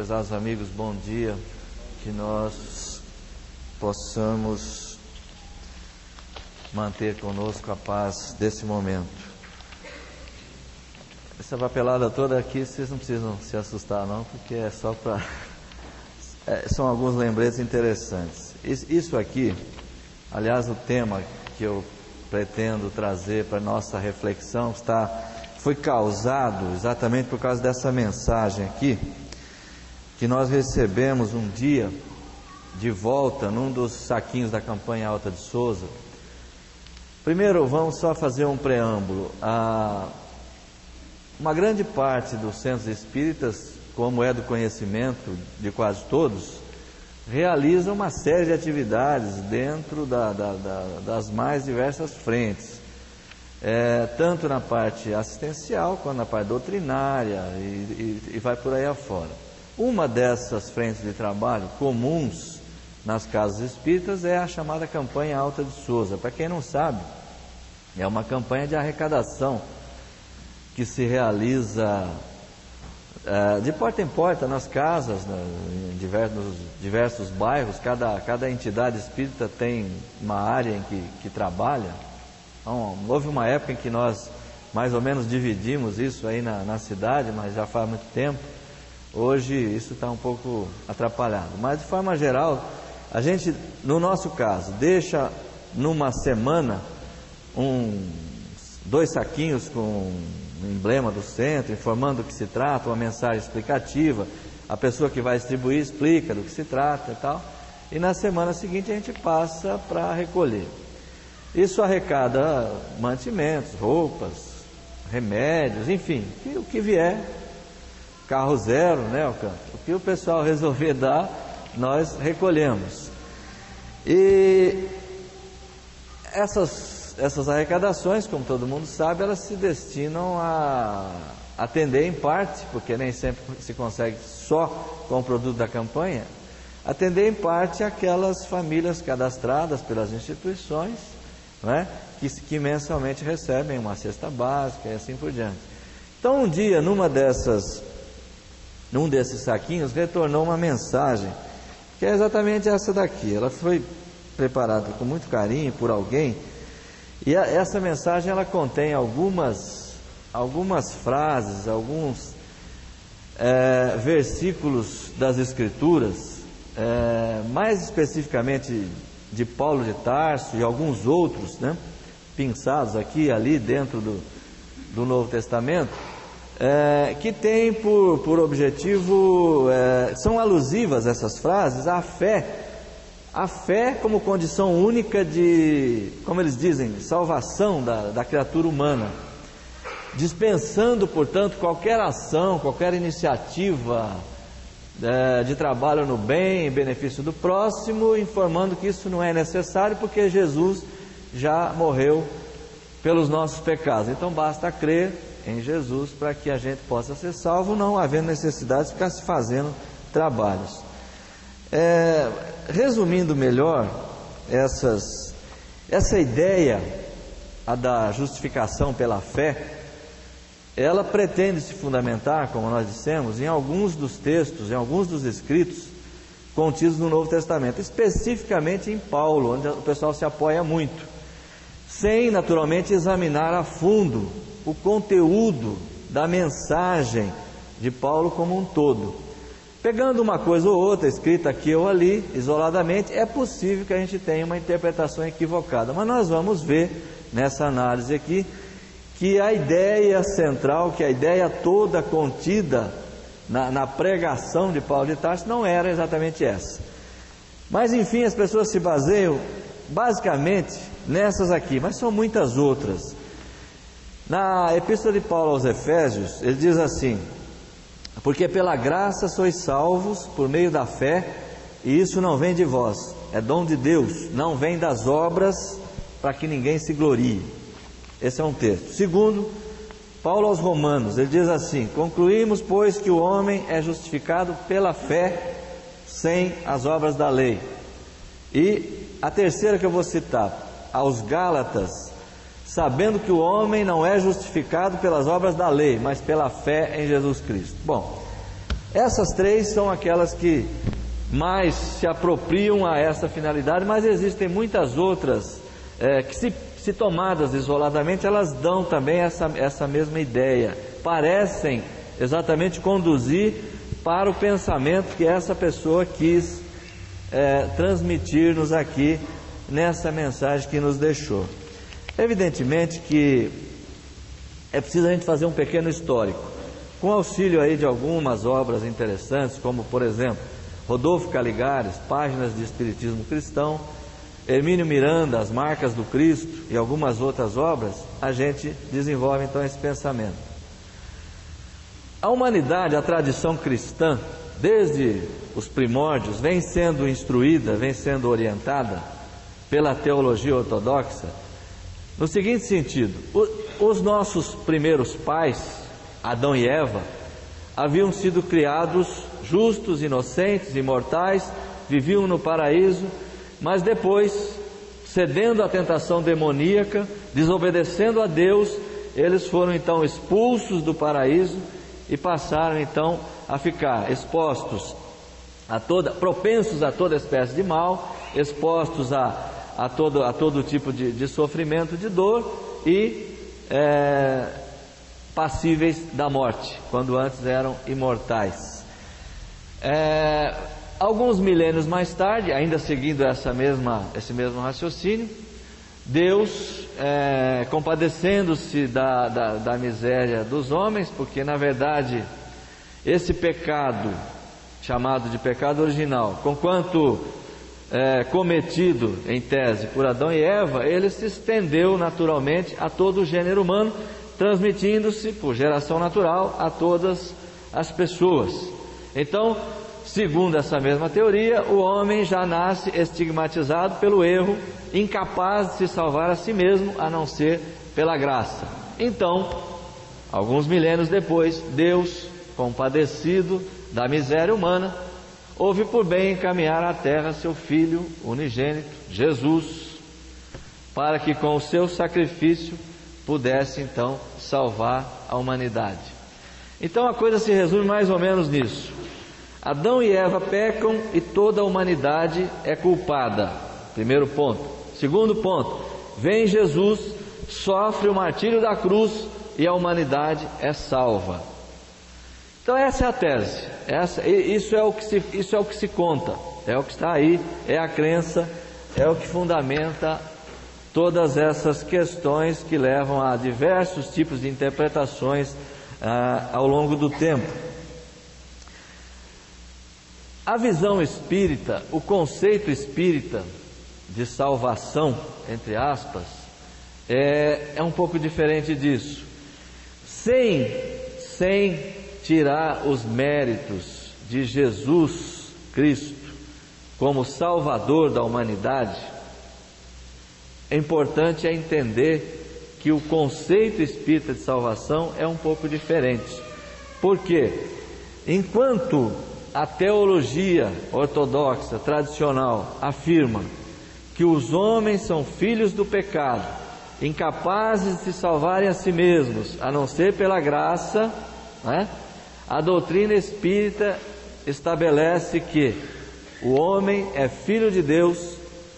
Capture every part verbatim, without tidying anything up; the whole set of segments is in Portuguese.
Prezados amigos, bom dia. Que nós possamos manter conosco a paz desse momento. Essa papelada toda aqui, vocês não precisam se assustar não, porque é só para... É, são alguns lembretes interessantes. Isso aqui, aliás, o tema que eu pretendo trazer para nossa reflexão está, foi causado exatamente por causa dessa mensagem aqui, que nós recebemos um dia de volta num dos saquinhos da campanha Alta de Souza. Primeiro, vamos só fazer um preâmbulo. A, uma grande parte dos centros espíritas, como é do conhecimento de quase todos, realiza uma série de atividades dentro da, da, da, das mais diversas frentes, é, tanto na parte assistencial quanto na parte doutrinária e, e, e vai por aí afora. Uma dessas frentes de trabalho comuns nas casas espíritas é a chamada campanha Alta de Souza. Para quem não sabe, é uma campanha de arrecadação que se realiza é, de porta em porta nas casas, né, em diversos, diversos bairros. Cada, cada entidade espírita tem uma área em que, que trabalha. Então, houve uma época em que nós mais ou menos dividimos isso aí na, na cidade, mas já faz muito tempo. Hoje isso está um pouco atrapalhado, mas de forma geral, a gente, no nosso caso, deixa numa semana um, dois saquinhos com o emblema do centro, informando do que se trata, uma mensagem explicativa, a pessoa que vai distribuir explica do que se trata e tal, e na semana seguinte a gente passa para recolher. Isso arrecada mantimentos, roupas, remédios, enfim, o que vier. Carro zero, né, Alcântara? O que o pessoal resolver dar, nós recolhemos. E essas, essas arrecadações, como todo mundo sabe, elas se destinam a atender em parte, porque nem sempre se consegue só com o produto da campanha, atender em parte aquelas famílias cadastradas pelas instituições, né, que, que mensalmente recebem uma cesta básica e assim por diante. Então, um dia, numa dessas... num desses saquinhos, retornou uma mensagem, que é exatamente essa daqui. Ela foi preparada com muito carinho por alguém, e a, essa mensagem ela contém algumas, algumas frases, alguns é, versículos das Escrituras, é, mais especificamente de Paulo de Tarso e alguns outros, né, pinçados aqui e ali dentro do, do Novo Testamento, É, que tem por, por objetivo, é, são alusivas essas frases à fé, a fé como condição única de, como eles dizem, salvação da, da criatura humana, dispensando, portanto, qualquer ação, qualquer iniciativa é, de trabalho no bem, em benefício do próximo, informando que isso não é necessário porque Jesus já morreu pelos nossos pecados. Então basta crer em Jesus para que a gente possa ser salvo, não havendo necessidade de ficar se fazendo trabalhos. É, resumindo melhor, essas, essa ideia, a da justificação pela fé, ela pretende se fundamentar, como nós dissemos, em alguns dos textos, em alguns dos escritos contidos no Novo Testamento, especificamente em Paulo, onde o pessoal se apoia muito, sem naturalmente examinar a fundo o conteúdo da mensagem de Paulo como um todo. Pegando uma coisa ou outra, escrita aqui ou ali, isoladamente, é possível que a gente tenha uma interpretação equivocada, mas nós vamos ver nessa análise aqui que a ideia central, que a ideia toda contida na, na pregação de Paulo de Tarso não era exatamente essa. Mas enfim, as pessoas se baseiam basicamente nessas aqui, mas são muitas outras. Na Epístola de Paulo aos Efésios, ele diz assim: porque pela graça sois salvos por meio da fé, e isso não vem de vós, é dom de Deus, não vem das obras, para que ninguém se glorie. Esse é um texto. Segundo, Paulo aos Romanos, ele diz assim: concluímos, pois, que o homem é justificado pela fé, sem as obras da lei. E a terceira que eu vou citar, aos Gálatas, sabendo que o homem não é justificado pelas obras da lei, mas pela fé em Jesus Cristo. Bom, Essas três são aquelas que mais se apropriam a essa finalidade, mas existem muitas outras é, que se, se tomadas isoladamente, elas dão também essa, essa mesma ideia, parecem exatamente conduzir para o pensamento que essa pessoa quis é, transmitir-nos aqui nessa mensagem que nos deixou. Evidentemente que é preciso a gente fazer um pequeno histórico, com auxílio aí de algumas obras interessantes, como por exemplo Rodolfo Caligares, Páginas de Espiritismo Cristão, Hermínio Miranda, As Marcas do Cristo e algumas outras obras, a gente desenvolve então esse pensamento. A humanidade, a tradição cristã, desde os primórdios, vem sendo instruída, vem sendo orientada pela teologia ortodoxa, no seguinte sentido: os nossos primeiros pais, Adão e Eva, haviam sido criados justos, inocentes, imortais, viviam no paraíso, mas depois, cedendo à tentação demoníaca, desobedecendo a Deus, eles foram então expulsos do paraíso e passaram então a ficar expostos a toda, propensos a toda espécie de mal, expostos a, a, todo, a todo tipo de, de sofrimento, de dor e é, passíveis da morte, quando antes eram imortais. É, alguns milênios mais tarde, ainda seguindo essa mesma, esse mesmo raciocínio, Deus, é, compadecendo-se da, da, da miséria dos homens, porque na verdade esse pecado, chamado de pecado original, conquanto é, cometido em tese por Adão e Eva, ele se estendeu naturalmente a todo o gênero humano, transmitindo-se por geração natural a todas as pessoas. Então, segundo essa mesma teoria, o homem já nasce estigmatizado pelo erro, incapaz de se salvar a si mesmo, a não ser pela graça. Então, alguns milênios depois, Deus, compadecido da miséria humana, houve por bem encaminhar à terra seu Filho unigênito, Jesus, para que com o seu sacrifício pudesse então salvar a humanidade. Então a coisa se resume mais ou menos nisso: Adão e Eva pecam e toda a humanidade é culpada. Primeiro ponto. Segundo ponto, vem Jesus, sofre o martírio da cruz e a humanidade é salva. Então essa é a tese, essa, isso, é o que se, isso é o que se conta, é o que está aí, é a crença, é o que fundamenta todas essas questões que levam a diversos tipos de interpretações ah, ao longo do tempo. A visão espírita, o conceito espírita de salvação, entre aspas, é, é um pouco diferente disso. Sem, sem tirar os méritos de Jesus Cristo como Salvador da humanidade, é importante entender que o conceito espírita de salvação é um pouco diferente. Por quê? Enquanto a teologia ortodoxa tradicional afirma que os homens são filhos do pecado, incapazes de se salvarem a si mesmos, a não ser pela graça, né? A doutrina espírita estabelece que o homem é filho de Deus,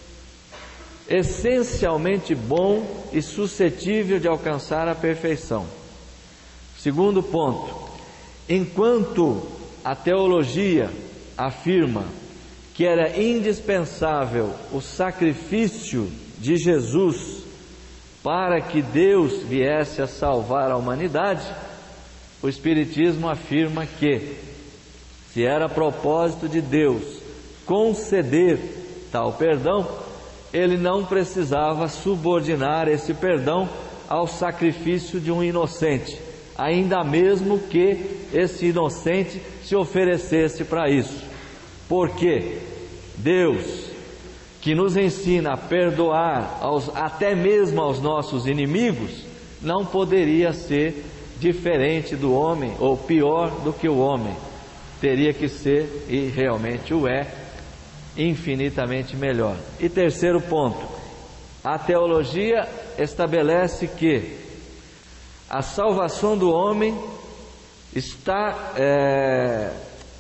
essencialmente bom e suscetível de alcançar a perfeição. Segundo ponto, enquanto a teologia afirma que era indispensável o sacrifício de Jesus para que Deus viesse a salvar a humanidade, o Espiritismo afirma que, se era propósito de Deus conceder tal perdão, ele não precisava subordinar esse perdão ao sacrifício de um inocente, ainda mesmo que esse inocente se oferecesse para isso. Porque Deus, que nos ensina a perdoar aos, até mesmo aos nossos inimigos, não poderia ser diferente do homem, ou pior do que o homem. Teria que ser, e realmente o é, infinitamente melhor. E terceiro ponto, a teologia estabelece que a salvação do homem está é,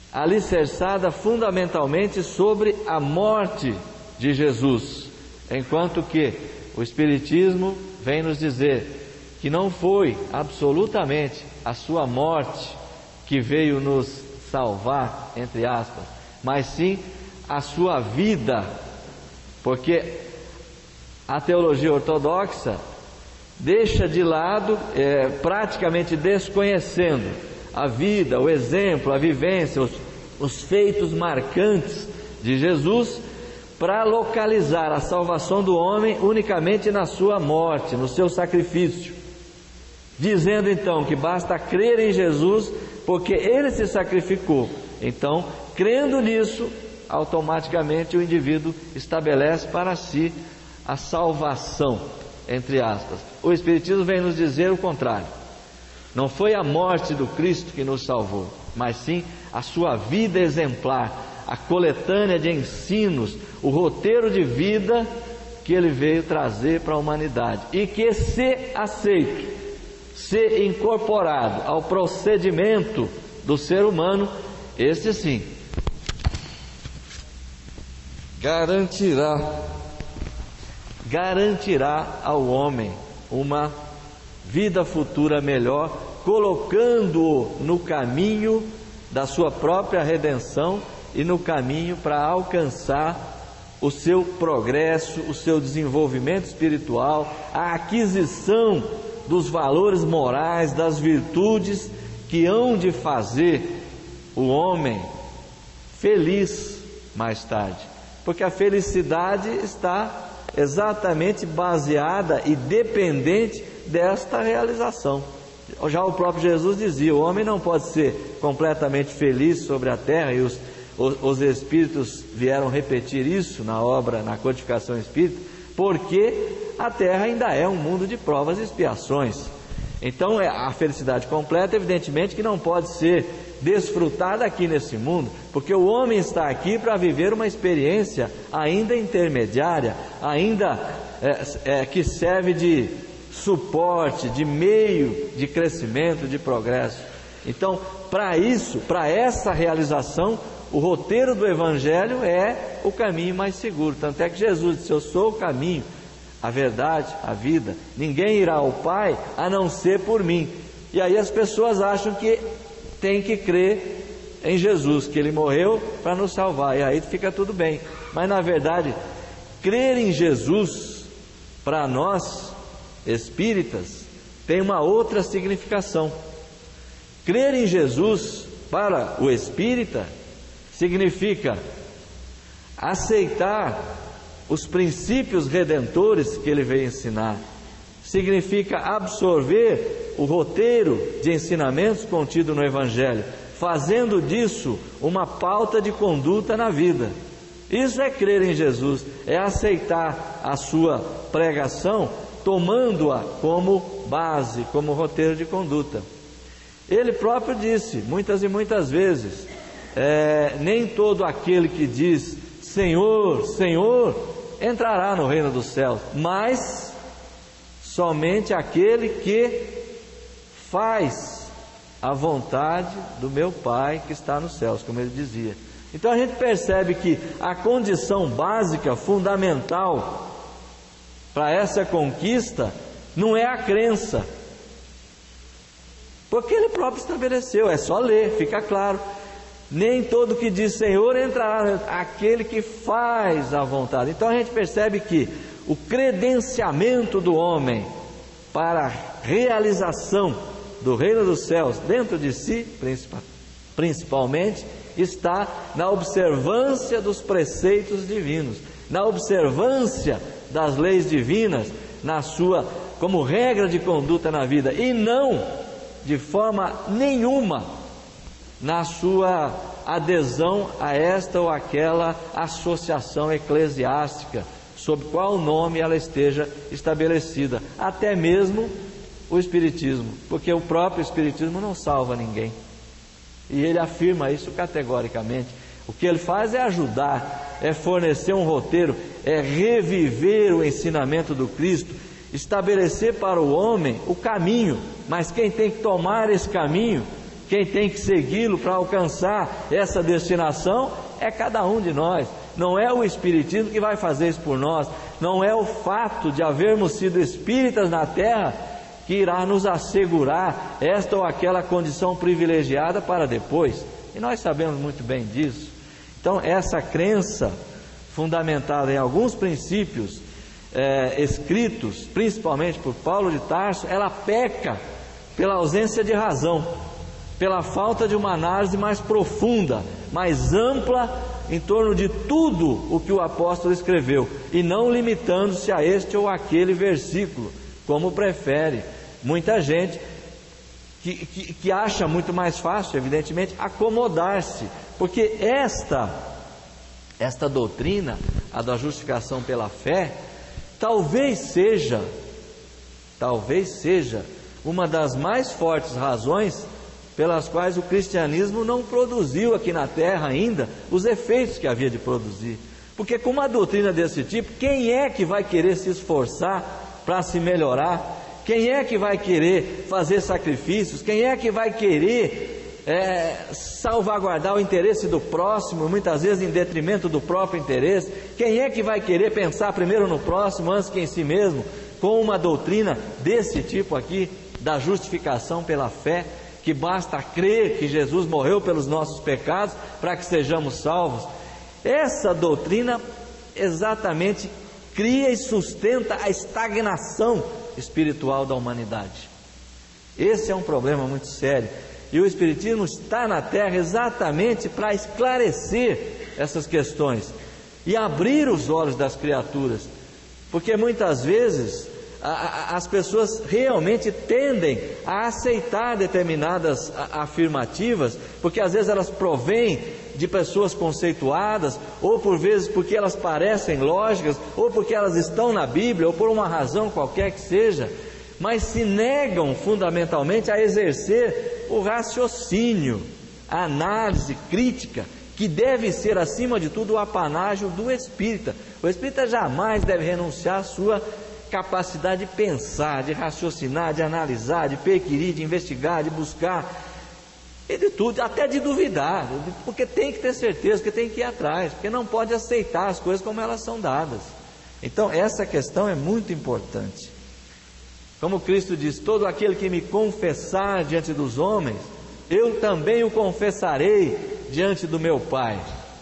alicerçada fundamentalmente sobre a morte de Jesus, enquanto que o Espiritismo vem nos dizer que não foi absolutamente a sua morte que veio nos salvar, entre aspas, mas sim a sua vida, porque a teologia ortodoxa deixa de lado, é, praticamente desconhecendo a vida, o exemplo, a vivência, os, os feitos marcantes de Jesus, para localizar a salvação do homem unicamente na sua morte, no seu sacrifício, dizendo então que basta crer em Jesus porque Ele se sacrificou. Então, crendo nisso, automaticamente o indivíduo estabelece para si a salvação, entre aspas. O Espiritismo vem nos dizer o contrário. Não foi a morte do Cristo que nos salvou, mas sim a sua vida exemplar, a coletânea de ensinos, o roteiro de vida que Ele veio trazer para a humanidade, e que, se aceito, se incorporado ao procedimento do ser humano, esse sim garantirá garantirá ao homem uma vida futura melhor, colocando-o no caminho da sua própria redenção e no caminho para alcançar o seu progresso, o seu desenvolvimento espiritual, a aquisição dos valores morais, das virtudes que hão de fazer o homem feliz mais tarde, porque a felicidade está exatamente baseada e dependente desta realização. Já o próprio Jesus dizia: o homem não pode ser completamente feliz sobre a terra, e os, os, os Espíritos vieram repetir isso na obra, na Codificação Espírita, porque a terra ainda é um mundo de provas e expiações. Então a felicidade completa, evidentemente, que não pode ser desfrutada aqui nesse mundo, porque o homem está aqui para viver uma experiência ainda intermediária, ainda é, é, que serve de suporte, de meio de crescimento, de progresso. Então, para isso, para essa realização, o roteiro do Evangelho é o caminho mais seguro. Tanto é que Jesus disse: eu sou o caminho, a verdade, a vida, ninguém irá ao Pai a não ser por mim. E aí as pessoas acham que tem que crer em Jesus, que Ele morreu para nos salvar, e aí fica tudo bem. Mas na verdade, crer em Jesus, para nós espíritas, tem uma outra significação. Crer em Jesus, para o espírita, significa aceitar os princípios redentores que Ele veio ensinar, significa absorver o roteiro de ensinamentos contido no Evangelho, fazendo disso uma pauta de conduta na vida. Isso é crer em Jesus, é aceitar a sua pregação, tomando-a como base, como roteiro de conduta. Ele próprio disse, muitas e muitas vezes, é, nem todo aquele que diz Senhor, Senhor, entrará no reino dos céus, mas somente aquele que faz a vontade do meu Pai que está nos céus, como ele dizia. Então a gente percebe que a condição básica, fundamental para essa conquista não é a crença, porque Ele próprio estabeleceu, é só ler, fica claro. Nem todo que diz Senhor entrará, aquele que faz a vontade. Então a gente percebe que o credenciamento do homem para a realização do reino dos céus dentro de si, principalmente, está na observância dos preceitos divinos, na observância das leis divinas, na sua, como regra de conduta na vida, e não de forma nenhuma na sua adesão a esta ou aquela associação eclesiástica, sob qual nome ela esteja estabelecida, até mesmo o Espiritismo, porque o próprio Espiritismo não salva ninguém, e ele afirma isso categoricamente. O que ele faz é ajudar, é fornecer um roteiro, é reviver o ensinamento do Cristo, estabelecer para o homem o caminho, mas quem tem que tomar esse caminho quem tem que segui-lo para alcançar essa destinação é cada um de nós. Não é o Espiritismo que vai fazer isso por nós, não é o fato de havermos sido espíritas na Terra que irá nos assegurar esta ou aquela condição privilegiada para depois, e nós sabemos muito bem disso. Então essa crença fundamentada em alguns princípios é, escritos principalmente por Paulo de Tarso, ela peca pela ausência de razão, pela falta de uma análise mais profunda, mais ampla em torno de tudo o que o apóstolo escreveu, e não limitando-se a este ou aquele versículo, como prefere muita gente que, que, que acha muito mais fácil, evidentemente, acomodar-se, porque esta, esta doutrina, a da justificação pela fé, talvez seja, talvez seja uma das mais fortes razões pelas quais o cristianismo não produziu aqui na Terra ainda os efeitos que havia de produzir. Porque com uma doutrina desse tipo, quem é que vai querer se esforçar para se melhorar? Quem é que vai querer fazer sacrifícios? Quem é que vai querer é, salvaguardar o interesse do próximo, muitas vezes em detrimento do próprio interesse? Quem é que vai querer pensar primeiro no próximo antes que em si mesmo, com uma doutrina desse tipo aqui, da justificação pela fé, que basta crer que Jesus morreu pelos nossos pecados para que sejamos salvos? Essa doutrina exatamente cria e sustenta a estagnação espiritual da humanidade. Esse é um problema muito sério, e o Espiritismo está na Terra exatamente para esclarecer essas questões e abrir os olhos das criaturas, porque muitas vezes a, a, as pessoas realmente tendem a aceitar determinadas a, afirmativas, porque às vezes elas provêm de pessoas conceituadas, ou por vezes porque elas parecem lógicas, ou porque elas estão na Bíblia, ou por uma razão qualquer que seja, mas se negam fundamentalmente a exercer o raciocínio, a análise crítica, que deve ser acima de tudo o apanágio do espírita. O espírita jamais deve renunciar à sua capacidade de pensar, de raciocinar, de analisar, de perquirir, de investigar, de buscar, e de tudo, até de duvidar, porque tem que ter certeza, que tem que ir atrás, porque não pode aceitar as coisas como elas são dadas. Então essa questão é muito importante. Como Cristo diz: todo aquele que me confessar diante dos homens, eu também o confessarei diante do meu Pai.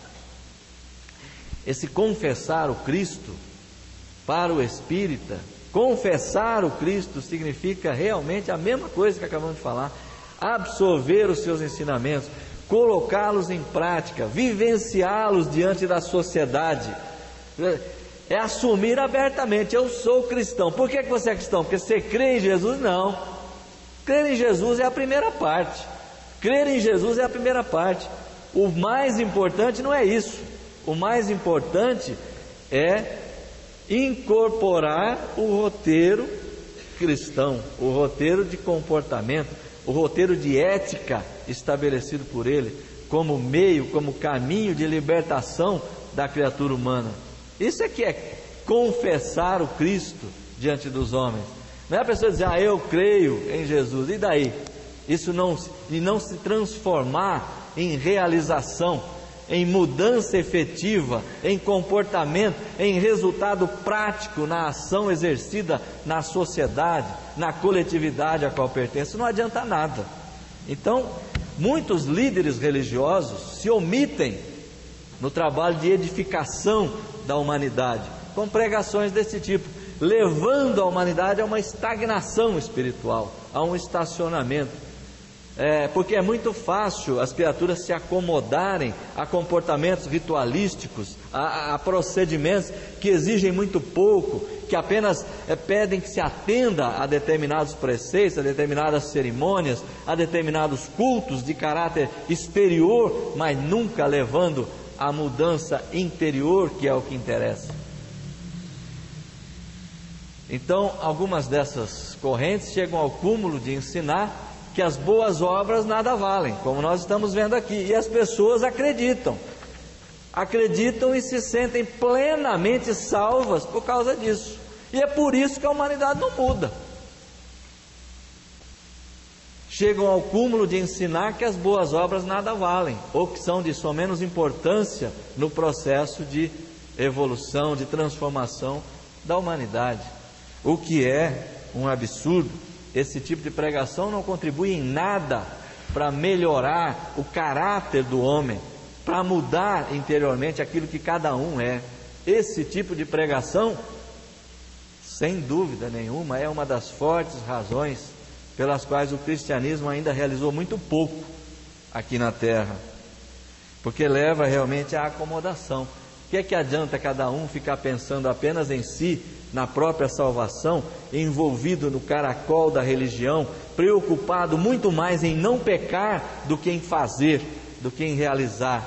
Esse confessar o Cristo, para o espírita, confessar o Cristo significa realmente a mesma coisa que acabamos de falar: absorver os seus ensinamentos, colocá-los em prática, vivenciá-los diante da sociedade. É assumir abertamente: eu sou cristão. Por que você é cristão? Porque você crê em Jesus? Não. Crer em Jesus é a primeira parte. Crer em Jesus é a primeira parte. O mais importante não é isso. O mais importante é incorporar o roteiro cristão, o roteiro de comportamento, o roteiro de ética estabelecido por Ele, como meio, como caminho de libertação da criatura humana. Isso é que é confessar o Cristo diante dos homens. Não é a pessoa dizer: ah, eu creio em Jesus, e daí? Isso não, e não se transformar em realização, em mudança efetiva, em comportamento, em resultado prático na ação exercida na sociedade, na coletividade a qual pertence, não adianta nada. Então, muitos líderes religiosos se omitem no trabalho de edificação da humanidade, com pregações desse tipo, levando a humanidade a uma estagnação espiritual, a um estacionamento. É, porque é muito fácil as criaturas se acomodarem a comportamentos ritualísticos, a, a procedimentos que exigem muito pouco, que apenas é, pedem que se atenda a determinados preceitos, a determinadas cerimônias, a determinados cultos de caráter exterior, mas nunca levando a mudança interior, que é o que interessa. Então, algumas dessas correntes chegam ao cúmulo de ensinar que as boas obras nada valem, como nós estamos vendo aqui, e as pessoas acreditam, acreditam e se sentem plenamente salvas por causa disso, e é por isso que a humanidade não muda. chegam ao cúmulo de ensinar que as boas obras nada valem, ou que são de só menos importância no processo de evolução, de transformação da humanidade. O que é um absurdo. Esse tipo de pregação não contribui em nada para melhorar o caráter do homem, para mudar interiormente aquilo que cada um é. Esse tipo de pregação, sem dúvida nenhuma, é uma das fortes razões pelas quais o cristianismo ainda realizou muito pouco aqui na terra, porque leva realmente à acomodação. O que é que adianta cada um ficar pensando apenas em si, na própria salvação, envolvido no caracol da religião, preocupado muito mais em não pecar do que em fazer, do que em realizar?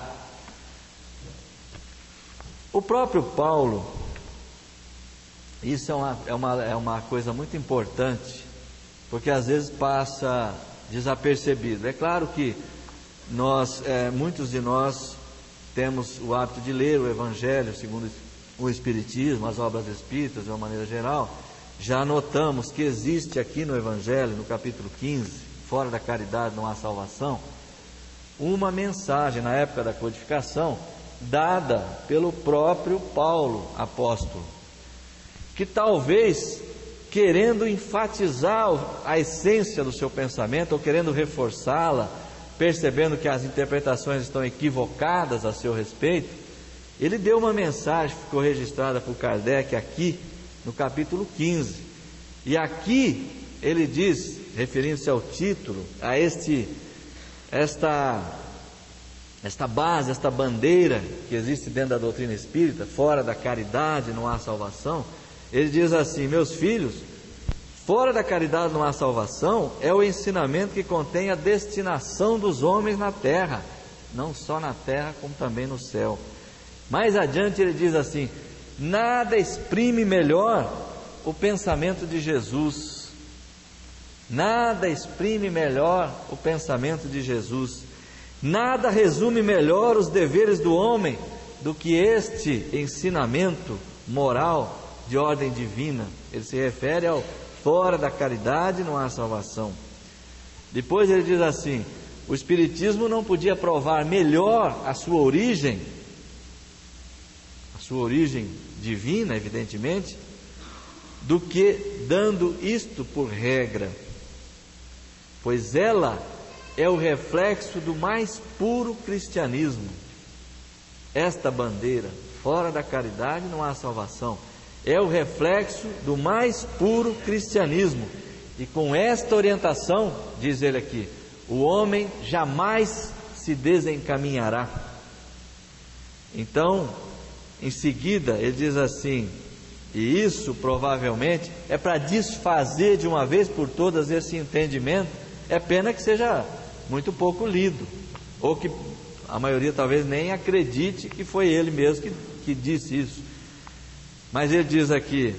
O próprio Paulo, isso é uma, é uma, é uma coisa muito importante, porque às vezes passa desapercebido. É claro que nós, é, muitos de nós temos o hábito de ler o Evangelho segundo o Espiritismo, as obras espíritas de uma maneira geral. Já notamos que existe aqui no Evangelho, no capítulo quinze, fora da caridade não há salvação, uma mensagem na época da codificação, dada pelo próprio Paulo, apóstolo, que talvez querendo enfatizar a essência do seu pensamento, ou querendo reforçá-la, percebendo que as interpretações estão equivocadas a seu respeito, ele deu uma mensagem que ficou registrada por Kardec aqui no capítulo quinze, e aqui ele diz, referindo-se ao título, a este, esta, esta base, esta bandeira que existe dentro da doutrina espírita, fora da caridade não há salvação. Ele diz assim: meus filhos, fora da caridade não há salvação é o ensinamento que contém a destinação dos homens na terra, não só na terra como também no céu. Mais adiante ele diz assim: nada exprime melhor o pensamento de Jesus, nada exprime melhor o pensamento de Jesus, nada resume melhor os deveres do homem do que este ensinamento moral de ordem divina. Ele se refere ao fora da caridade não há salvação. Depois ele diz assim: o Espiritismo não podia provar melhor a sua origem, a sua origem divina, evidentemente, do que dando isto por regra, pois ela é o reflexo do mais puro cristianismo. Esta bandeira, fora da caridade não há salvação, é o reflexo do mais puro cristianismo, e com esta orientação, diz ele aqui, o homem jamais se desencaminhará. Então, em seguida, ele diz assim: e isso provavelmente é para desfazer de uma vez por todas esse entendimento. É pena que seja muito pouco lido, ou que a maioria talvez nem acredite que foi ele mesmo que, que disse isso. Mas ele diz aqui: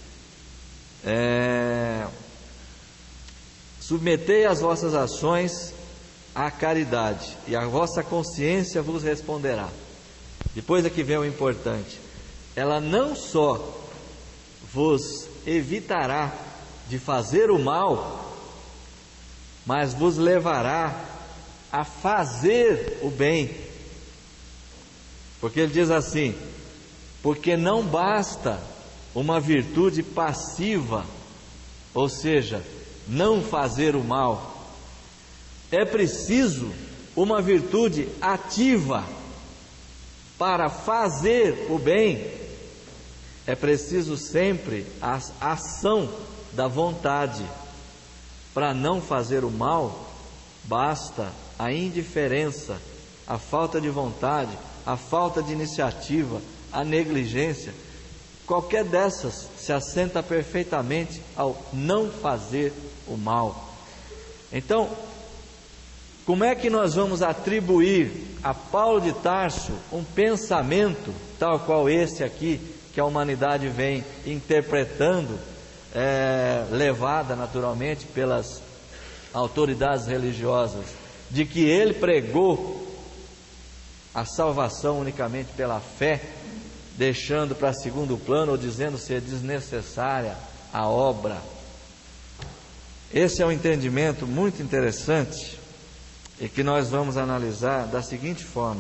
é, submetei as vossas ações à caridade, e a vossa consciência vos responderá. Depois aqui vem o importante: ela não só vos evitará de fazer o mal, mas vos levará a fazer o bem. Porque ele diz assim: porque não basta uma virtude passiva, ou seja, não fazer o mal, é preciso uma virtude ativa para fazer o bem. É preciso sempre a ação da vontade. Para não fazer o mal, basta a indiferença, a falta de vontade, a falta de iniciativa, a negligência. Qualquer dessas se assenta perfeitamente ao não fazer o mal. Então, como é que nós vamos atribuir a Paulo de Tarso um pensamento tal qual esse aqui, que a humanidade vem interpretando, é, levada naturalmente pelas autoridades religiosas, de que ele pregou a salvação unicamente pela fé, deixando para segundo plano, ou dizendo ser desnecessária a obra? Esse é um entendimento muito interessante e que nós vamos analisar da seguinte forma: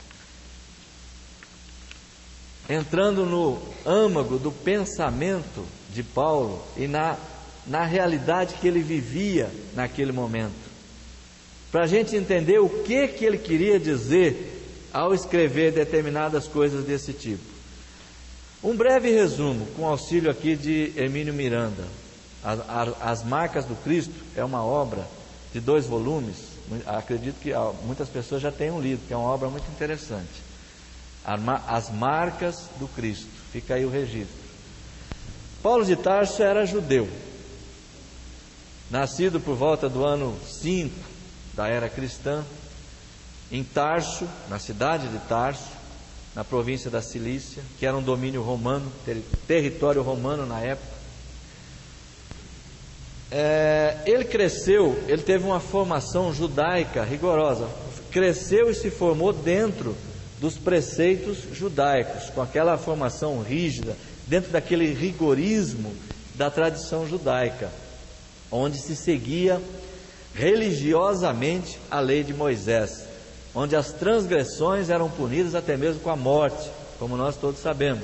entrando no âmago do pensamento de Paulo e na, na realidade que ele vivia naquele momento, para a gente entender o que, que ele queria dizer ao escrever determinadas coisas desse tipo. Um breve resumo, com auxílio aqui de Hermínio Miranda. As, as Marcas do Cristo é uma obra de dois volumes, acredito que muitas pessoas já tenham lido, que é uma obra muito interessante. As Marcas do Cristo, fica aí o registro. Paulo de Tarso era judeu, nascido por volta do ano cinco da era cristã, em Tarso, na cidade de Tarso, na província da Cilícia, que era um domínio romano, ter, território romano na época. É, ele cresceu, ele teve uma formação judaica rigorosa, cresceu e se formou dentro dos preceitos judaicos, com aquela formação rígida, dentro daquele rigorismo da tradição judaica, onde se seguia religiosamente a lei de Moisés, onde as transgressões eram punidas até mesmo com a morte, como nós todos sabemos.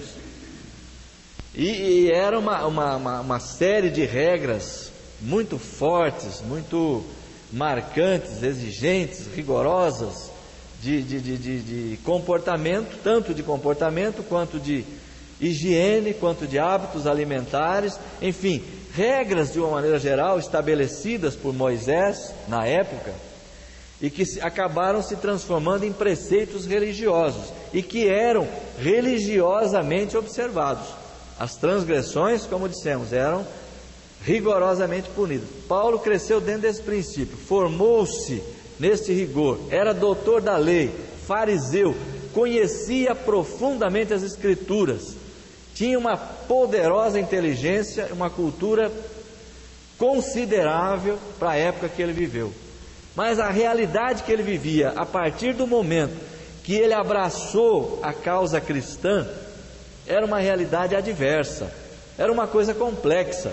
E, e era uma, uma, uma, uma série de regras muito fortes, muito marcantes, exigentes, rigorosas, de, de, de, de, de comportamento, tanto de comportamento quanto de higiene, quanto de hábitos alimentares, enfim, regras de uma maneira geral estabelecidas por Moisés na época, e que acabaram se transformando em preceitos religiosos e que eram religiosamente observados. As transgressões, como dissemos, eram rigorosamente punidas. Paulo cresceu dentro desse princípio, formou-se nesse rigor, era doutor da lei, fariseu, conhecia profundamente as Escrituras, tinha uma poderosa inteligência, uma cultura considerável para a época que ele viveu. Mas a realidade que ele vivia, a partir do momento que ele abraçou a causa cristã, era uma realidade adversa, era uma coisa complexa.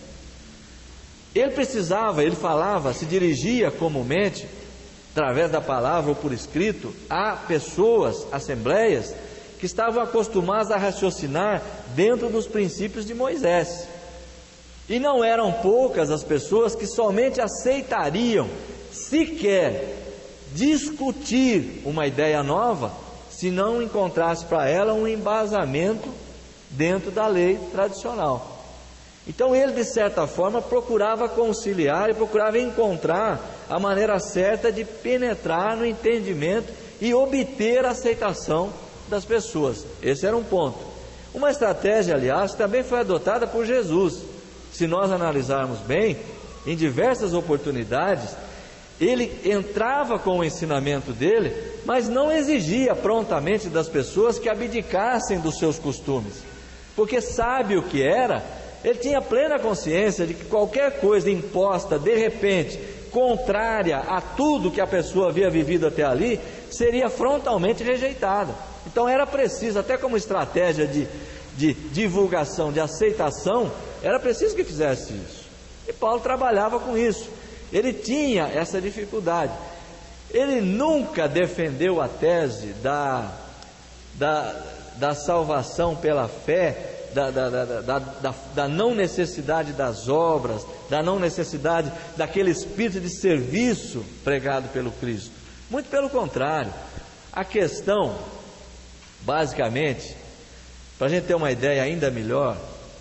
Ele precisava, ele falava, se dirigia comumente, através da palavra ou por escrito, a pessoas, assembleias, que estavam acostumadas a raciocinar dentro dos princípios de Moisés. E não eram poucas as pessoas que somente aceitariam sequer discutir uma ideia nova, se não encontrasse para ela um embasamento dentro da lei tradicional. Então ele, de certa forma, procurava conciliar e procurava encontrar a maneira certa de penetrar no entendimento e obter a aceitação das pessoas. Esse era um ponto. Uma estratégia, aliás, também foi adotada por Jesus. Se nós analisarmos bem, em diversas oportunidades, ele entrava com o ensinamento dele, mas não exigia prontamente das pessoas que abdicassem dos seus costumes, porque sabe o que era, ele tinha plena consciência de que qualquer coisa imposta de repente, contrária a tudo que a pessoa havia vivido até ali, seria frontalmente rejeitada. Então era preciso, até como estratégia de, de divulgação, de aceitação, era preciso que fizesse isso. E Paulo trabalhava com isso. Ele tinha essa dificuldade. Ele nunca defendeu a tese da, da, da salvação pela fé, da, da, da, da, da, da não necessidade das obras, da não necessidade daquele espírito de serviço pregado pelo Cristo. Muito pelo contrário. A questão, basicamente, para a gente ter uma ideia ainda melhor,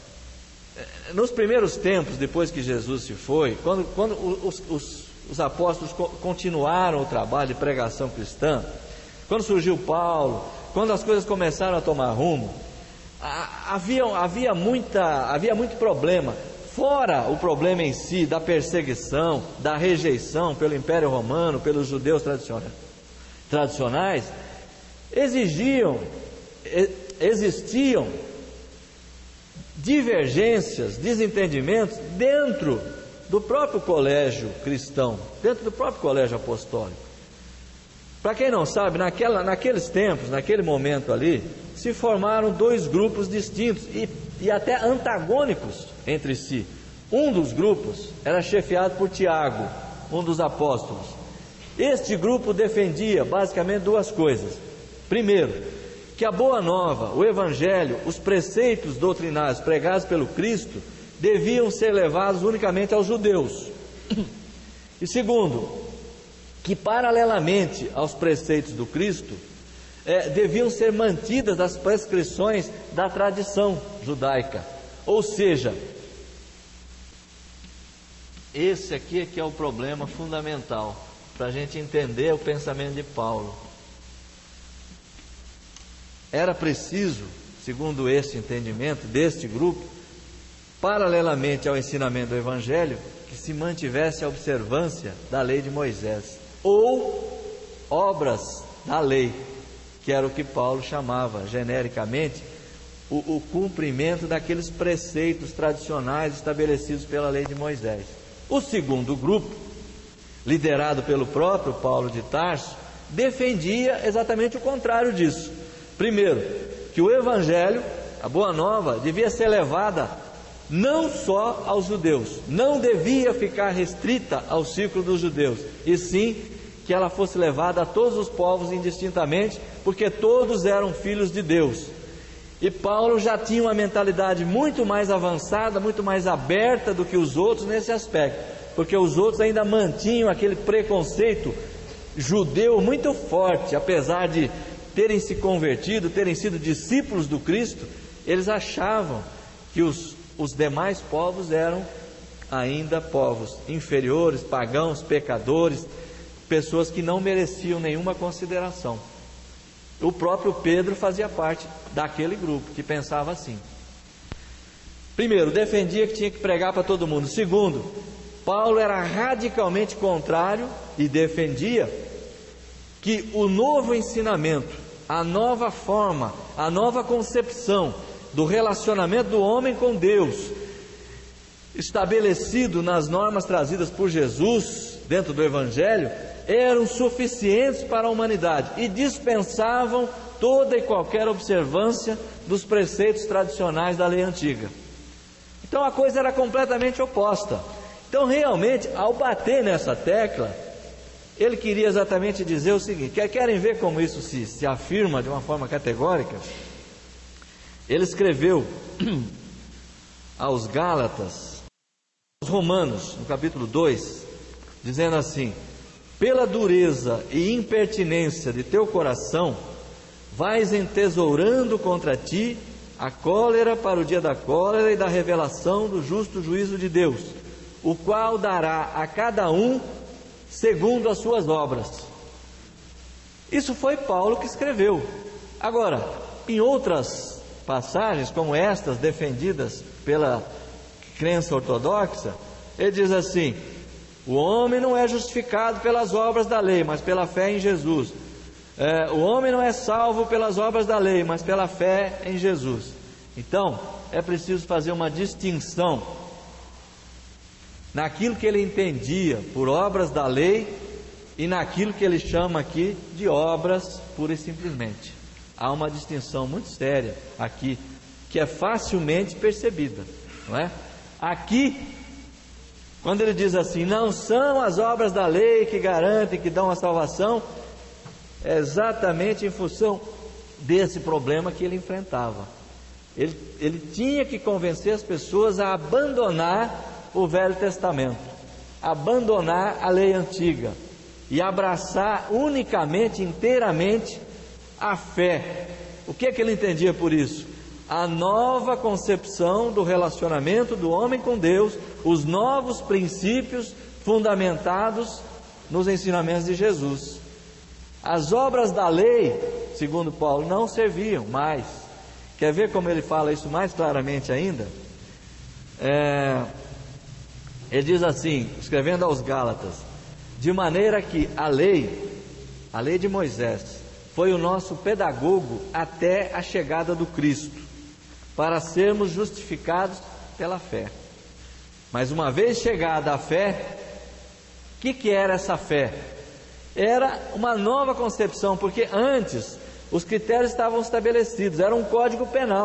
nos primeiros tempos, depois que Jesus se foi, quando, quando os, os, os apóstolos continuaram o trabalho de pregação cristã, quando surgiu Paulo, quando as coisas começaram a tomar rumo, havia, havia, muita, havia muito problema, fora o problema em si da perseguição, da rejeição pelo Império Romano, pelos judeus tradicionais, tradicionais exigiam, existiam divergências, desentendimentos dentro do próprio colégio cristão, dentro do próprio colégio apostólico. Para quem não sabe, naquela, naqueles tempos, naquele momento ali, se formaram dois grupos distintos e, e até antagônicos entre si. Um dos grupos era chefiado por Tiago, um dos apóstolos. Este grupo defendia basicamente duas coisas. Primeiro, que a boa nova, o evangelho, os preceitos doutrinários pregados pelo Cristo deviam ser levados unicamente aos judeus. E segundo, que paralelamente aos preceitos do Cristo, é, deviam ser mantidas as prescrições da tradição judaica. Ou seja, esse aqui é que é o problema fundamental para a gente entender o pensamento de Paulo. Era preciso, segundo este entendimento deste grupo, paralelamente ao ensinamento do Evangelho, que se mantivesse a observância da lei de Moisés, ou obras da lei, que era o que Paulo chamava genericamente o, o cumprimento daqueles preceitos tradicionais estabelecidos pela lei de Moisés. O segundo grupo, liderado pelo próprio Paulo de Tarso, defendia exatamente o contrário disso. Primeiro, que o Evangelho, a Boa Nova, devia ser levada não só aos judeus, não devia ficar restrita ao círculo dos judeus, e sim que ela fosse levada a todos os povos indistintamente, porque todos eram filhos de Deus. E Paulo já tinha uma mentalidade muito mais avançada, muito mais aberta do que os outros nesse aspecto, porque os outros ainda mantinham aquele preconceito judeu muito forte. Apesar de terem se convertido, terem sido discípulos do Cristo, eles achavam que os, os demais povos eram ainda povos inferiores, pagãos, pecadores, pessoas que não mereciam nenhuma consideração. O próprio Pedro fazia parte daquele grupo que pensava assim. Primeiro, defendia que tinha que pregar para todo mundo. Segundo, Paulo era radicalmente contrário e defendia que o novo ensinamento, a nova forma, a nova concepção do relacionamento do homem com Deus, estabelecido nas normas trazidas por Jesus dentro do Evangelho, eram suficientes para a humanidade e dispensavam toda e qualquer observância dos preceitos tradicionais da lei antiga. Então a coisa era completamente oposta. Então realmente, ao bater nessa tecla, ele queria exatamente dizer o seguinte: querem ver como isso se, se afirma de uma forma categórica? Ele escreveu aos Gálatas, aos Romanos, no capítulo dois, dizendo assim: pela dureza e impertinência de teu coração, vais entesourando contra ti a cólera para o dia da cólera e da revelação do justo juízo de Deus, o qual dará a cada um segundo as suas obras. Isso foi Paulo que escreveu. Agora, em outras passagens, como estas defendidas pela crença ortodoxa, ele diz assim: o homem não é justificado pelas obras da lei, mas pela fé em Jesus. É, o homem não é salvo pelas obras da lei, mas pela fé em Jesus. Então, é preciso fazer uma distinção naquilo que ele entendia por obras da lei e naquilo que ele chama aqui de obras pura e simplesmente. Há uma distinção muito séria aqui, que é facilmente percebida, não é? Aqui, quando ele diz assim, não são as obras da lei que garantem, que dão a salvação, é exatamente em função desse problema que ele enfrentava. Ele, ele tinha que convencer as pessoas a abandonar o Velho Testamento, abandonar a lei antiga e abraçar unicamente, inteiramente a fé. O que é que ele entendia por isso? A nova concepção do relacionamento do homem com Deus, os novos princípios fundamentados nos ensinamentos de Jesus. As obras da lei, segundo Paulo, não serviam mais. Quer ver como ele fala isso mais claramente ainda? É, ele diz assim, escrevendo aos Gálatas: de maneira que a lei, a lei de Moisés, foi o nosso pedagogo até a chegada do Cristo, para sermos justificados pela fé. Mas uma vez chegada a fé, o que, que era essa fé? Era uma nova concepção, porque antes os critérios estavam estabelecidos, era um código penal,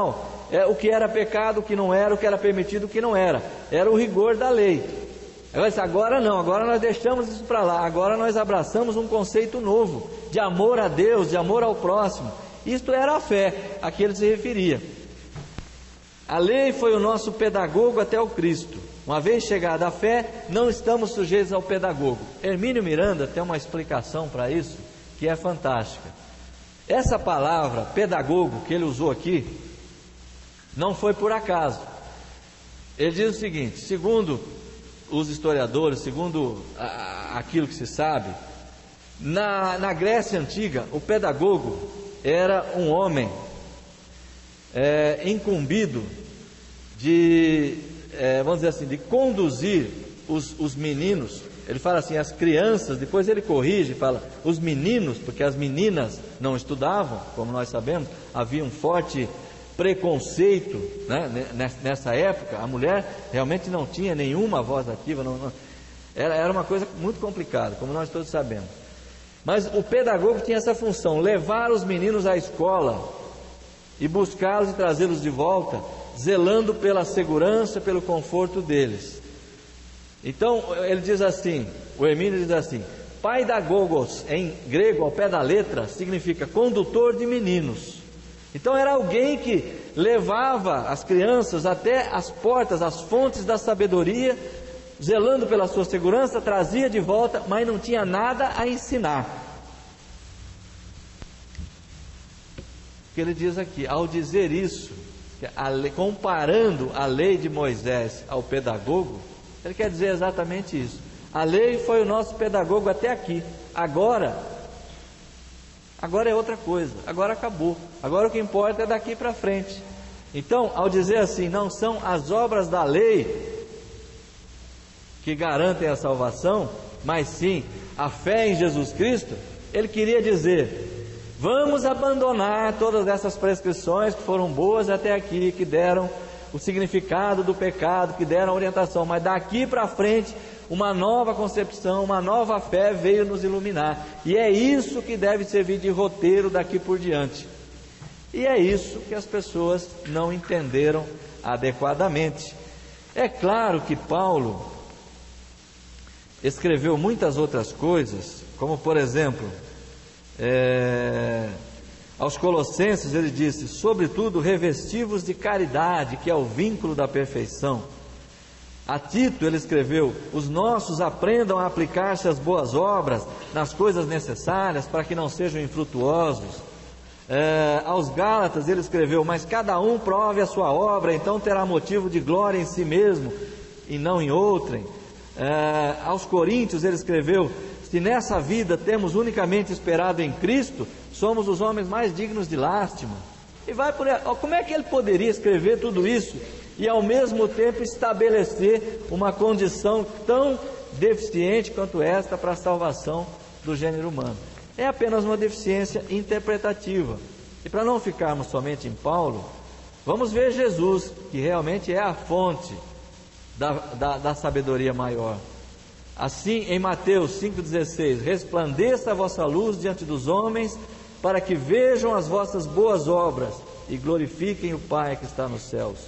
é, o que era pecado, o que não era, o que era permitido, o que não era. Era o rigor da lei. Agora não, agora nós deixamos isso para lá. Agora nós abraçamos um conceito novo, de amor a Deus, de amor ao próximo. Isto era a fé a que ele se referia. A lei foi o nosso pedagogo até o Cristo. Uma vez chegada a fé, não estamos sujeitos ao pedagogo. Hermínio Miranda tem uma explicação para isso, que é fantástica. Essa palavra, pedagogo, que ele usou aqui, não foi por acaso. Ele diz o seguinte: segundo os historiadores, segundo a, aquilo que se sabe, na, na Grécia Antiga, o pedagogo era um homem é, incumbido de, é, vamos dizer assim, de conduzir os, os meninos. Ele fala assim, as crianças, depois ele corrige, fala, os meninos, porque as meninas não estudavam, como nós sabemos, havia um forte preconceito, né? Nessa época, a mulher realmente não tinha nenhuma voz ativa, não, não, era, era uma coisa muito complicada, como nós todos sabemos. Mas o pedagogo tinha essa função, levar os meninos à escola e buscá-los e trazê-los de volta, zelando pela segurança, pelo conforto deles. Então ele diz assim, o Hermínio diz assim, paidagogos em grego, ao pé da letra, significa condutor de meninos. Então era alguém que levava as crianças até as portas, as fontes da sabedoria, zelando pela sua segurança, trazia de volta, mas não tinha nada a ensinar. O que ele diz aqui, ao dizer isso, a lei, comparando a lei de Moisés ao pedagogo, ele quer dizer exatamente isso. A lei foi o nosso pedagogo até aqui, agora... Agora é outra coisa, agora acabou. Agora o que importa é daqui para frente. Então, ao dizer assim, não são as obras da lei que garantem a salvação, mas sim a fé em Jesus Cristo, ele queria dizer, vamos abandonar todas essas prescrições que foram boas até aqui, que deram o significado do pecado, que deram a orientação, mas daqui para frente, uma nova concepção, uma nova fé veio nos iluminar, e é isso que deve servir de roteiro daqui por diante. E é isso que as pessoas não entenderam adequadamente. É claro que Paulo escreveu muitas outras coisas, como por exemplo, é, aos Colossenses ele disse, sobretudo revestivos de caridade, que é o vínculo da perfeição. A Tito ele escreveu, os nossos aprendam a aplicar-se às boas obras, nas coisas necessárias, para que não sejam infrutuosos. É, aos Gálatas ele escreveu, mas cada um prove a sua obra, então terá motivo de glória em si mesmo, e não em outrem. É, aos Coríntios ele escreveu, se nessa vida temos unicamente esperado em Cristo, somos os homens mais dignos de lástima. E vai por aí. Como é que ele poderia escrever tudo isso e ao mesmo tempo estabelecer uma condição tão deficiente quanto esta para a salvação do gênero humano? É apenas uma deficiência interpretativa. E para não ficarmos somente em Paulo, vamos ver Jesus, que realmente é a fonte da, da, da sabedoria maior. Assim, em Mateus cinco dezesseis, resplandeça a vossa luz diante dos homens, para que vejam as vossas boas obras e glorifiquem o Pai que está nos céus.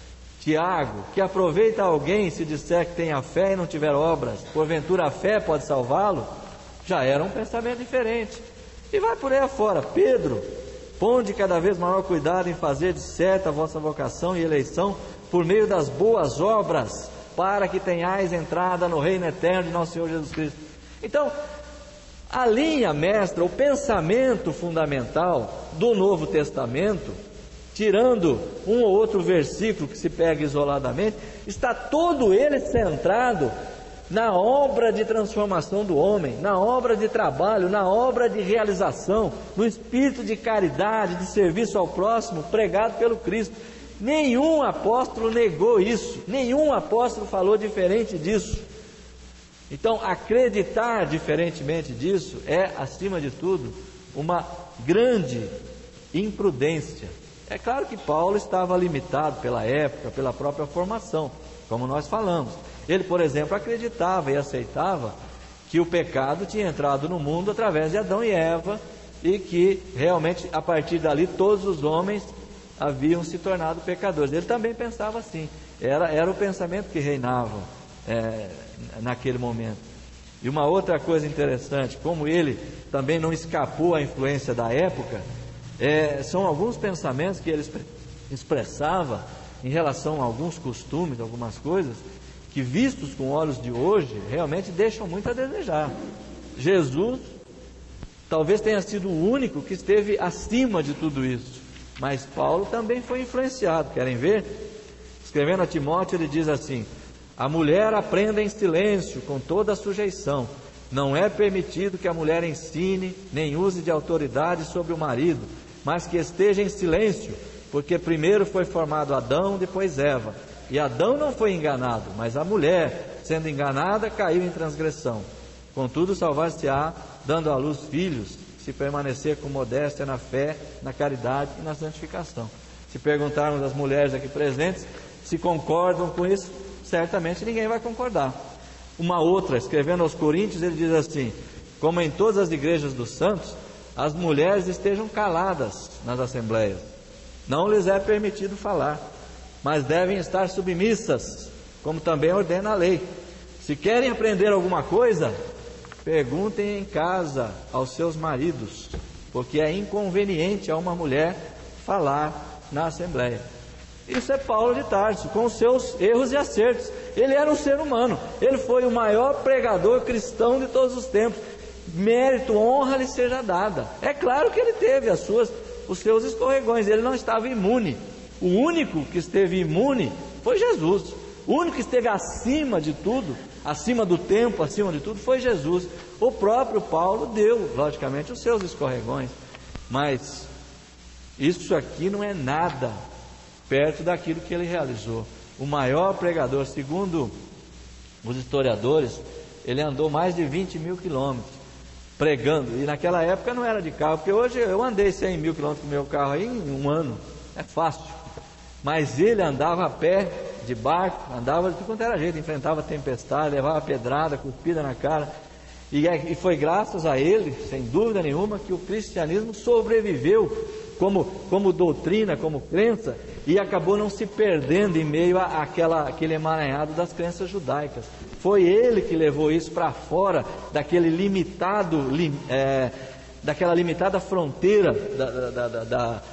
Tiago, que aproveita alguém se disser que tem a fé e não tiver obras, porventura a fé pode salvá-lo? Já era um pensamento diferente. E vai por aí afora. Pedro, ponde cada vez maior cuidado em fazer de certa a vossa vocação e eleição por meio das boas obras, para que tenhais entrada no reino eterno de nosso Senhor Jesus Cristo. Então, a linha mestra, o pensamento fundamental do Novo Testamento, tirando um ou outro versículo que se pega isoladamente, está todo ele centrado na obra de transformação do homem, na obra de trabalho, na obra de realização, no espírito de caridade, de serviço ao próximo, pregado pelo Cristo. Nenhum apóstolo negou isso, nenhum apóstolo falou diferente disso. Então, acreditar diferentemente disso é, acima de tudo, uma grande imprudência. É claro que Paulo estava limitado pela época, pela própria formação, como nós falamos. Ele, por exemplo, acreditava e aceitava que o pecado tinha entrado no mundo através de Adão e Eva, e que realmente a partir dali todos os homens haviam se tornado pecadores. Ele também pensava assim, era, era o pensamento que reinava é, naquele momento. E uma outra coisa interessante, como ele também não escapou à influência da época, é, são alguns pensamentos que ele expressava em relação a alguns costumes, algumas coisas, que vistos com olhos de hoje, realmente deixam muito a desejar. Jesus talvez tenha sido o único que esteve acima de tudo isso, mas Paulo também foi influenciado. Querem ver? Escrevendo a Timóteo, ele diz assim: a mulher aprenda em silêncio, com toda a sujeição. Não é permitido que a mulher ensine, nem use de autoridade sobre o marido, mas que esteja em silêncio, porque primeiro foi formado Adão, depois Eva. E Adão não foi enganado, mas a mulher, sendo enganada, caiu em transgressão. Contudo, salvar-se-á, dando à luz filhos, se permanecer com modéstia na fé, na caridade e na santificação. Se perguntarmos às mulheres aqui presentes se concordam com isso, certamente ninguém vai concordar. Uma outra, escrevendo aos Coríntios, ele diz assim: como em todas as igrejas dos santos, as mulheres estejam caladas nas assembleias. Não lhes é permitido falar, mas devem estar submissas, como também ordena a lei. Se querem aprender alguma coisa, perguntem em casa aos seus maridos, porque é inconveniente a uma mulher falar na assembleia. Isso é Paulo de Tarso, com os seus erros e acertos. Ele era um ser humano, ele foi o maior pregador cristão de todos os tempos. Mérito, honra lhe seja dada. É claro que ele teve as suas, os seus escorregões, ele não estava imune. O único que esteve imune foi Jesus. O único que esteve acima de tudo, acima do tempo, acima de tudo, foi Jesus. O próprio Paulo deu, logicamente, os seus escorregões, mas isso aqui não é nada perto daquilo que ele realizou. O maior pregador, segundo os historiadores, ele andou mais de vinte mil quilômetros pregando, e naquela época não era de carro, porque hoje eu andei cem mil quilômetros com o meu carro aí em um ano, é fácil, mas ele andava a pé, de barco, andava de tudo quanto era jeito, enfrentava tempestade, levava pedrada, cuspida na cara, e, e foi graças a ele, sem dúvida nenhuma, que o cristianismo sobreviveu como, como doutrina, como crença, e acabou não se perdendo em meio a, àquela, àquele emaranhado das crenças judaicas. Foi ele que levou isso para fora daquele limitado, lim, é, daquela limitada fronteira da, da, da, da,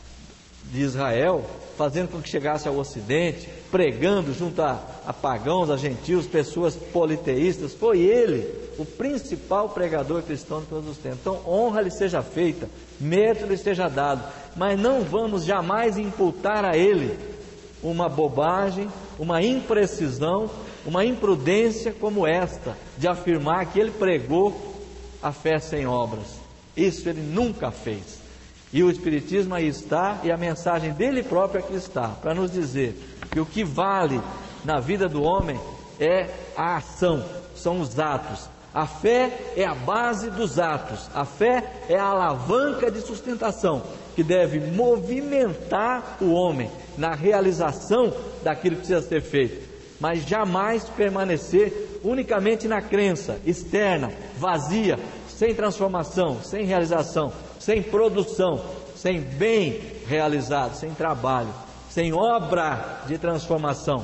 de Israel, fazendo com que chegasse ao Ocidente, pregando junto a, a pagãos, a gentios, pessoas politeístas. Foi ele o principal pregador cristão de todos os tempos. Então, honra lhe seja feita, mérito lhe seja dado, mas não vamos jamais imputar a ele uma bobagem, uma imprecisão, uma imprudência como esta, de afirmar que ele pregou a fé sem obras. Isso ele nunca fez. E o Espiritismo aí está, e a mensagem dele próprio aqui está, para nos dizer que o que vale na vida do homem é a ação, são os atos. A fé é a base dos atos, a fé é a alavanca de sustentação que deve movimentar o homem na realização daquilo que precisa ser feito, mas jamais permanecer unicamente na crença externa, vazia, sem transformação, sem realização, sem produção, sem bem realizado, sem trabalho, sem obra de transformação,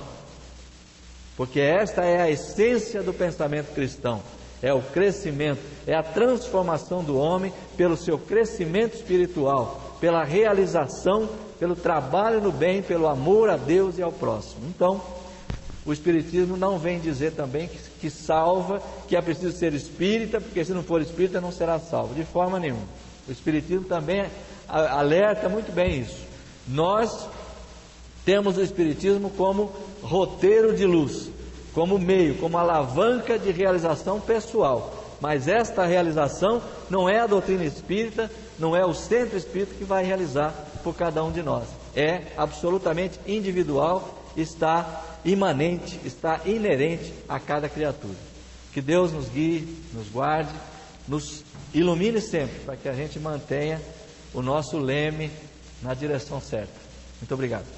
porque esta é a essência do pensamento cristão. É o crescimento, é a transformação do homem pelo seu crescimento espiritual, pela realização, pelo trabalho no bem, pelo amor a Deus e ao próximo. Então, o Espiritismo não vem dizer também que, que salva, que é preciso ser espírita, porque se não for espírita não será salvo, de forma nenhuma. O Espiritismo também alerta muito bem isso. Nós temos o Espiritismo como roteiro de luz, como meio, como alavanca de realização pessoal, mas esta realização não é a doutrina espírita, não é o centro espírita que vai realizar por cada um de nós, é absolutamente individual, está imanente, está inerente a cada criatura. Que Deus nos guie, nos guarde, nos ilumine sempre, para que a gente mantenha o nosso leme na direção certa. Muito obrigado.